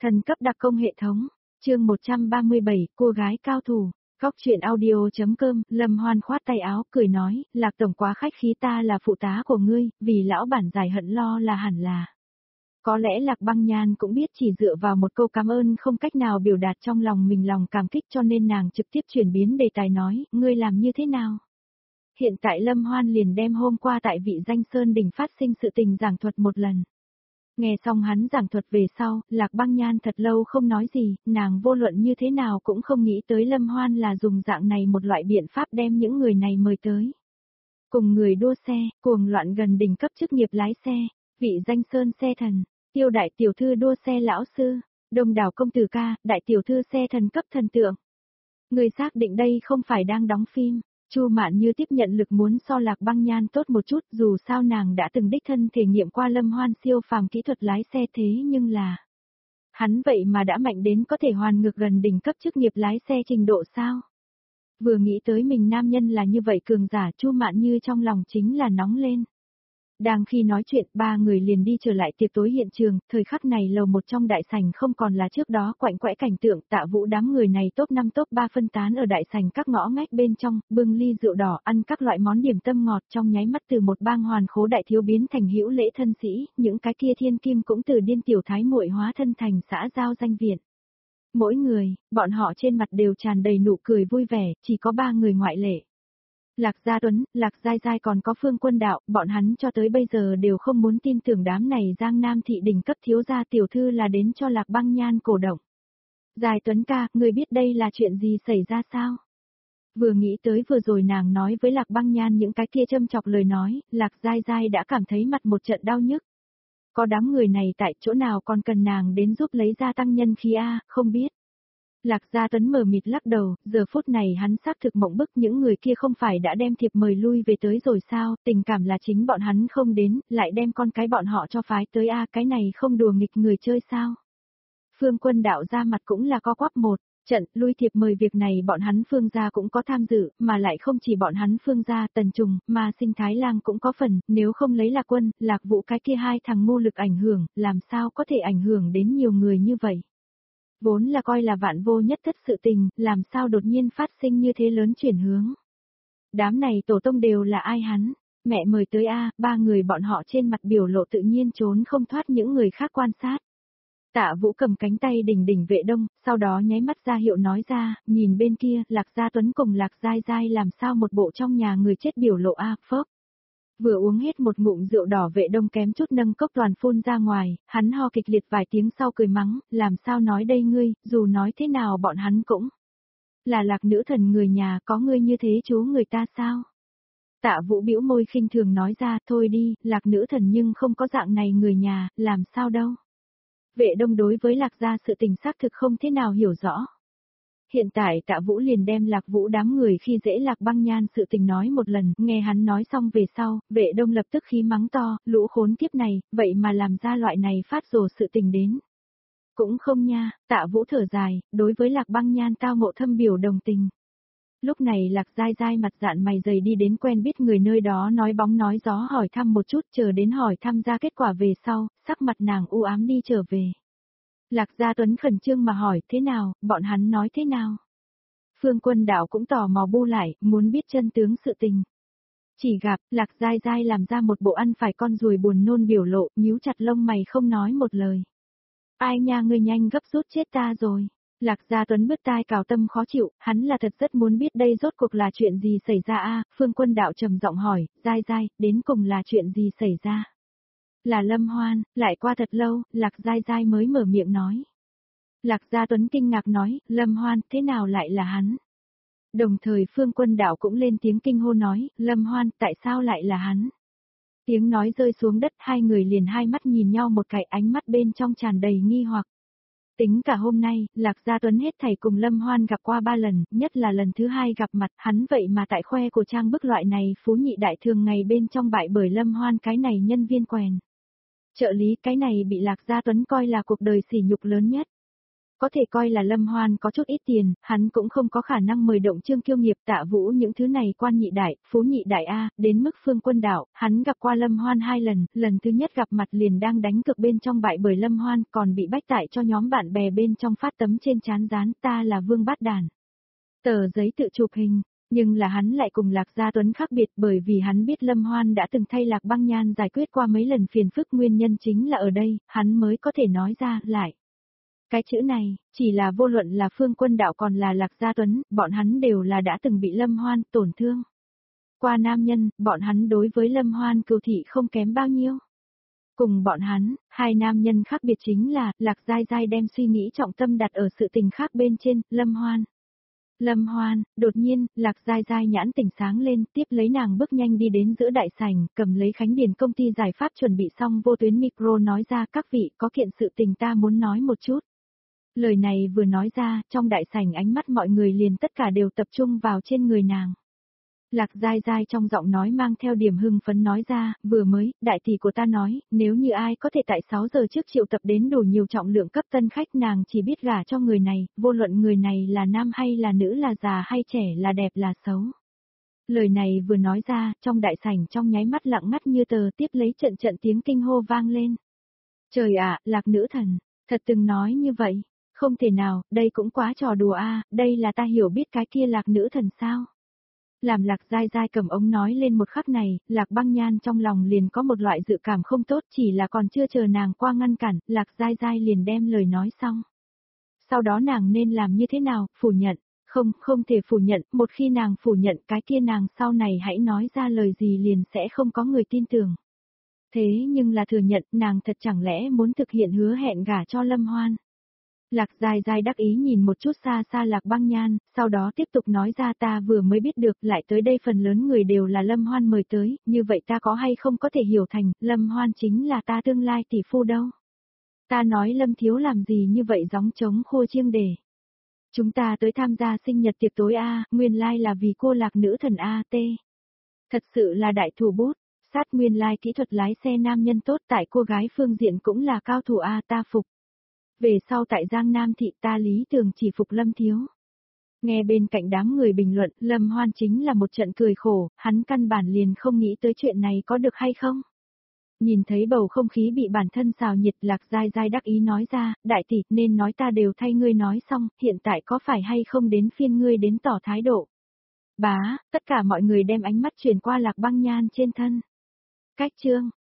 Thần cấp đặc công hệ thống, chương 137, cô gái cao thủ, Góc truyện audio.com, Lâm Hoan khoát tay áo, cười nói, Lạc tổng quá khách khí, ta là phụ tá của ngươi, vì lão bản giải hận lo là hẳn là. Có lẽ Lạc Băng Nhan cũng biết chỉ dựa vào một câu cảm ơn không cách nào biểu đạt trong lòng mình lòng cảm kích, cho nên nàng trực tiếp chuyển biến đề tài nói, ngươi làm như thế nào? Hiện tại Lâm Hoan liền đem hôm qua tại vị Danh Sơn Đỉnh phát sinh sự tình giảng thuật một lần. Nghe xong hắn giảng thuật về sau, Lạc Băng Nhan thật lâu không nói gì, nàng vô luận như thế nào cũng không nghĩ tới Lâm Hoan là dùng dạng này một loại biện pháp đem những người này mời tới. Cùng người đua xe, cuồng loạn gần đỉnh cấp chức nghiệp lái xe, vị Danh Sơn xe thần, Tiêu đại tiểu thư đua xe lão sư, Đông đảo công tử ca, đại tiểu thư xe thần cấp thần tượng. Người xác định đây không phải đang đóng phim. Chu Mạn Như tiếp nhận lực muốn so Lạc Băng Nhan tốt một chút, dù sao nàng đã từng đích thân thể nghiệm qua Lâm Hoan siêu phàm kỹ thuật lái xe, thế nhưng là hắn vậy mà đã mạnh đến có thể hoàn ngược gần đỉnh cấp chức nghiệp lái xe trình độ sao? Vừa nghĩ tới mình nam nhân là như vậy cường giả, Chu Mạn Như trong lòng chính là nóng lên. Đang khi nói chuyện, ba người liền đi trở lại tiệc tối hiện trường, thời khắc này lầu một trong đại sảnh không còn là trước đó quạnh quẽ cảnh tượng, Tạ Vũ đám người này top 5 top 3 phân tán ở đại sảnh các ngõ ngách bên trong, bưng ly rượu đỏ, ăn các loại món điểm tâm ngọt, trong nháy mắt từ một bang hoàn khố đại thiếu biến thành hữu lễ thân sĩ, những cái kia thiên kim cũng từ điên tiểu thái muội hóa thân thành xã giao danh viện. Mỗi người, bọn họ trên mặt đều tràn đầy nụ cười vui vẻ, chỉ có ba người ngoại lệ. Lạc Gia Tuấn, Lạc Giai Giai còn có Phương Quân Đạo, bọn hắn cho tới bây giờ đều không muốn tin tưởng đám này Giang Nam thị đỉnh cấp thiếu gia tiểu thư là đến cho Lạc Băng Nhan cổ động. Giai Tuấn ca, người biết đây là chuyện gì xảy ra sao? Vừa nghĩ tới vừa rồi nàng nói với Lạc Băng Nhan những cái kia châm chọc lời nói, Lạc Giai Giai đã cảm thấy mặt một trận đau nhức. Có đám người này tại chỗ nào còn cần nàng đến giúp lấy gia tăng nhân khí a, không biết. Lạc Gia Tuấn mờ mịt lắc đầu, giờ phút này hắn xác thực mộng bức, những người kia không phải đã đem thiệp mời lui về tới rồi sao, tình cảm là chính bọn hắn không đến, lại đem con cái bọn họ cho phái tới a, cái này không đùa nghịch người chơi sao. Phương Quân Đạo ra mặt cũng là co quắp một trận, lui thiệp mời việc này bọn hắn Phương gia cũng có tham dự, mà lại không chỉ bọn hắn Phương gia, Tần Trùng, mà Sinh Thái Lang cũng có phần, nếu không lấy Lạc Quân, Lạc Vũ cái kia hai thằng ngu lực ảnh hưởng, làm sao có thể ảnh hưởng đến nhiều người như vậy. Vốn là coi là vạn vô nhất thất sự tình, làm sao đột nhiên phát sinh như thế lớn chuyển hướng. Đám này tổ tông đều là ai hắn, mẹ mời tới a, ba người bọn họ trên mặt biểu lộ tự nhiên trốn không thoát những người khác quan sát. Tạ Vũ cầm cánh tay đỉnh đỉnh Vệ Đông, sau đó nháy mắt ra hiệu nói ra, nhìn bên kia, Lạc Gia Tuấn cùng Lạc Giai Giai làm sao một bộ trong nhà người chết biểu lộ a, phớp. Vừa uống hết một ngụm rượu đỏ Vệ Đông kém chút nâng cốc toàn phun ra ngoài, hắn ho kịch liệt vài tiếng sau cười mắng, làm sao nói đây ngươi, dù nói thế nào bọn hắn cũng là Lạc nữ thần người nhà, có ngươi như thế chú người ta sao? Tạ Vũ bĩu môi khinh thường nói ra, thôi đi, Lạc nữ thần nhưng không có dạng này người nhà, làm sao đâu. Vệ Đông đối với Lạc gia sự tình xác thực không thế nào hiểu rõ. Hiện tại Tạ Vũ liền đem Lạc Vũ đám người khi dễ Lạc Băng Nhan sự tình nói một lần, nghe hắn nói xong về sau, Vệ Đông lập tức khí mắng to, lũ khốn kiếp này, vậy mà làm ra loại này phát rồ sự tình đến. Cũng không nha, Tạ Vũ thở dài, đối với Lạc Băng Nhan tao ngộ thâm biểu đồng tình. Lúc này Lạc Giai Giai mặt dạn mày dày đi đến quen biết người nơi đó nói bóng nói gió hỏi thăm một chút, chờ đến hỏi thăm ra kết quả về sau, sắc mặt nàng u ám đi trở về. Lạc Gia Tuấn khẩn trương mà hỏi, thế nào, bọn hắn nói thế nào? Phương Quân Đạo cũng tò mò bu lại, muốn biết chân tướng sự tình. Chỉ gặp, Lạc Giai Giai làm ra một bộ ăn phải con ruồi buồn nôn biểu lộ, nhíu chặt lông mày không nói một lời. Ai nha, ngươi nhanh gấp rút chết ta rồi. Lạc Gia Tuấn bứt tai cào tâm khó chịu, hắn là thật rất muốn biết đây rốt cuộc là chuyện gì xảy ra a. Phương Quân Đạo trầm giọng hỏi, Giai Giai, đến cùng là chuyện gì xảy ra? Là Lâm Hoan, lại qua thật lâu, Lạc Giai Giai mới mở miệng nói. Lạc Gia Tuấn kinh ngạc nói, Lâm Hoan, thế nào lại là hắn? Đồng thời Phương Quân Đạo cũng lên tiếng kinh hô nói, Lâm Hoan, tại sao lại là hắn? Tiếng nói rơi xuống đất, hai người liền hai mắt nhìn nhau một cái, ánh mắt bên trong tràn đầy nghi hoặc. Tính cả hôm nay, Lạc Gia Tuấn hết thảy cùng Lâm Hoan gặp qua 3 lần, nhất là lần thứ 2 gặp mặt, hắn vậy mà tại khoe của trang bức loại này phú nhị đại thường ngày bên trong bại bởi Lâm Hoan cái này nhân viên quèn. Trợ lý cái này bị Lạc Gia Tuấn coi là cuộc đời sỉ nhục lớn nhất. Có thể coi là Lâm Hoan có chút ít tiền, hắn cũng không có khả năng mời động Trương Kiêu Nghiệp Tạ Vũ những thứ này quan nhị đại, phú nhị đại A, đến mức Phương Quân Đạo, hắn gặp qua Lâm Hoan 2 lần, lần thứ nhất gặp mặt liền đang đánh cược bên trong bại bởi Lâm Hoan, còn bị bách tại cho nhóm bạn bè bên trong phát tấm trên trán dán ta là Vương Bát Đàn. Tờ giấy tự chụp hình. Nhưng là hắn lại cùng Lạc Gia Tuấn khác biệt bởi vì hắn biết Lâm Hoan đã từng thay Lạc Băng Nhan giải quyết qua mấy lần phiền phức, nguyên nhân chính là ở đây, hắn mới có thể nói ra lại. Cái chữ này, chỉ là vô luận là Phương Quân Đạo còn là Lạc Gia Tuấn, bọn hắn đều là đã từng bị Lâm Hoan tổn thương. Qua nam nhân, bọn hắn đối với Lâm Hoan cừu thị không kém bao nhiêu. Cùng bọn hắn, hai nam nhân khác biệt chính là, Lạc Giai Giai đem suy nghĩ trọng tâm đặt ở sự tình khác bên trên, Lâm Hoan. Lâm Hoan, đột nhiên, Lạc Giai Giai nhãn tỉnh sáng lên, tiếp lấy nàng bước nhanh đi đến giữa đại sảnh, cầm lấy Khánh Điền công ty giải pháp chuẩn bị xong vô tuyến micro nói ra các vị có kiện sự tình ta muốn nói một chút. Lời này vừa nói ra, trong đại sảnh ánh mắt mọi người liền tất cả đều tập trung vào trên người nàng. Lạc Giai Giai trong giọng nói mang theo điểm hưng phấn nói ra, vừa mới, đại tỷ của ta nói, nếu như ai có thể tại 6 giờ trước triệu tập đến đủ nhiều trọng lượng cấp tân khách nàng chỉ biết gả cho người này, vô luận người này là nam hay là nữ, là già hay trẻ, là đẹp là xấu. Lời này vừa nói ra, trong đại sảnh trong nháy mắt lặng ngắt như tờ, tiếp lấy trận trận tiếng kinh hô vang lên. Trời ạ, Lạc nữ thần, thật từng nói như vậy, không thể nào, đây cũng quá trò đùa a, đây là ta hiểu biết cái kia Lạc nữ thần sao? Làm Lạc Giai Giai cầm ống nói lên một khắc này, Lạc Băng Nhan trong lòng liền có một loại dự cảm không tốt, chỉ là còn chưa chờ nàng qua ngăn cản, Lạc Giai Giai liền đem lời nói xong. Sau đó nàng nên làm như thế nào, phủ nhận, không thể phủ nhận, một khi nàng phủ nhận cái kia nàng sau này hãy nói ra lời gì liền sẽ không có người tin tưởng. Thế nhưng là thừa nhận nàng thật chẳng lẽ muốn thực hiện hứa hẹn gả cho Lâm Hoan. Lạc Giai Giai đắc ý nhìn một chút xa xa Lạc Băng Nhan, sau đó tiếp tục nói ra ta vừa mới biết được lại tới đây phần lớn người đều là Lâm Hoan mời tới, như vậy ta có hay không có thể hiểu thành, Lâm Hoan chính là ta tương lai tỷ phu đâu. Ta nói Lâm thiếu làm gì như vậy gióng trống khô chiêng để. Chúng ta tới tham gia sinh nhật tiệc tối A, nguyên lai là vì cô Lạc nữ thần A.T. Thật sự là đại thủ bút, sát nguyên lai kỹ thuật lái xe nam nhân tốt tại cô gái phương diện cũng là cao thủ A ta phục. Về sau tại Giang Nam thị ta lý tưởng chỉ phục Lâm thiếu. Nghe bên cạnh đám người bình luận, Lâm Hoan chính là một trận cười khổ, hắn căn bản liền không nghĩ tới chuyện này có được hay không. Nhìn thấy bầu không khí bị bản thân xào nhiệt, Lạc Giai Giai đắc ý nói ra, đại tỷ, nên nói ta đều thay ngươi nói xong, hiện tại có phải hay không đến phiên ngươi đến tỏ thái độ. Bá, tất cả mọi người đem ánh mắt chuyển qua Lạc Băng Nhan trên thân. Cách chương